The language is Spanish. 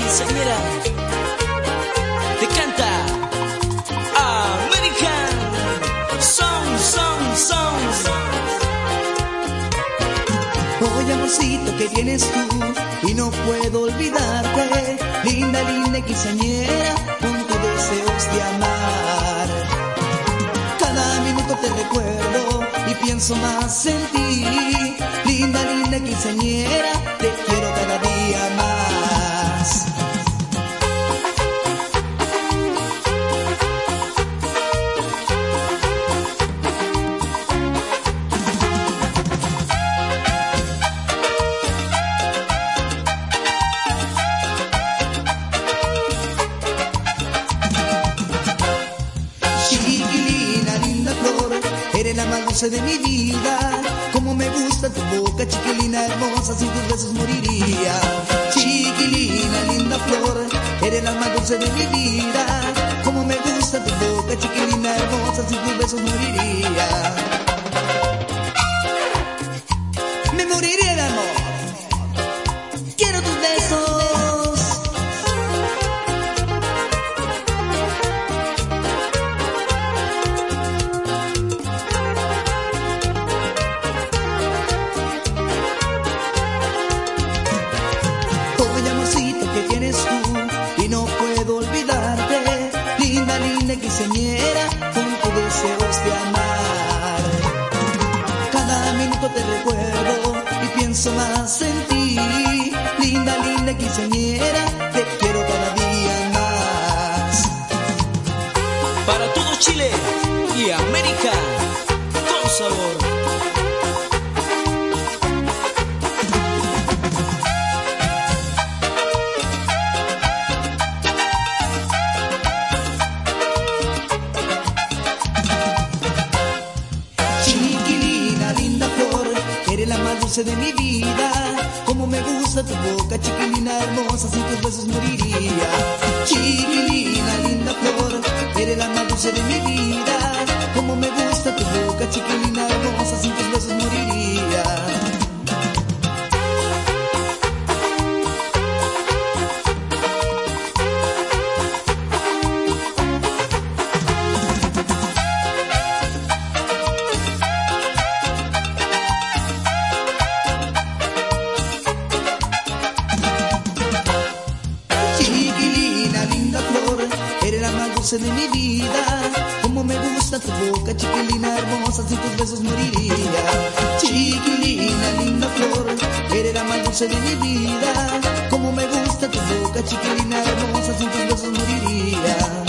quinceañera te canta American Song. Oye, amorcito, que vienes tú y no puedo olvidarte. Linda, linda quinceañera, con tus deseos de amar. Cada minuto te recuerdo y pienso más en ti. Linda, linda quinceañera, te quiero cada día más. Chiquilina, linda flor, eres la más dulce de mi vida. Como me gusta tu boca, chiquilina hermosa, sin tus besos moriría. Chiquilina, linda flor, eres la más dulce de mi vida. Como me gusta tu boca, chiquilina hermosa, sin tus besos moriría. Me moriría de amor, quiero tus besos. Oye, amorcito, que tienes tú y no puedo olvidarte. Linda, linda quinceañera, con tus deseos de amar. Cada minuto te recuerdo y pienso más en ti. Linda, linda quinceañera, te quiero cada día más. Para todo Chile y América con sabor. Chiquilina, linda flor, eres la más dulce de mi vida. Como me gusta tu boca, chiquilina hermosa, sin tus besos moriría. Chiquilina, linda flor, eres la más dulce de mi vida. Como me gusta tu boca, chiquilina hermosa, sin tus besos moriría. Chiquilina, linda flor, eres la más dulce de mi vida. Como me gusta tu boca, chiquilina hermosa, sin tus besos moriría. Chiquilina, linda flor, eres la más dulce de mi vida. Como me gusta tu boca, chiquilina hermosa, sin tus besos moriría.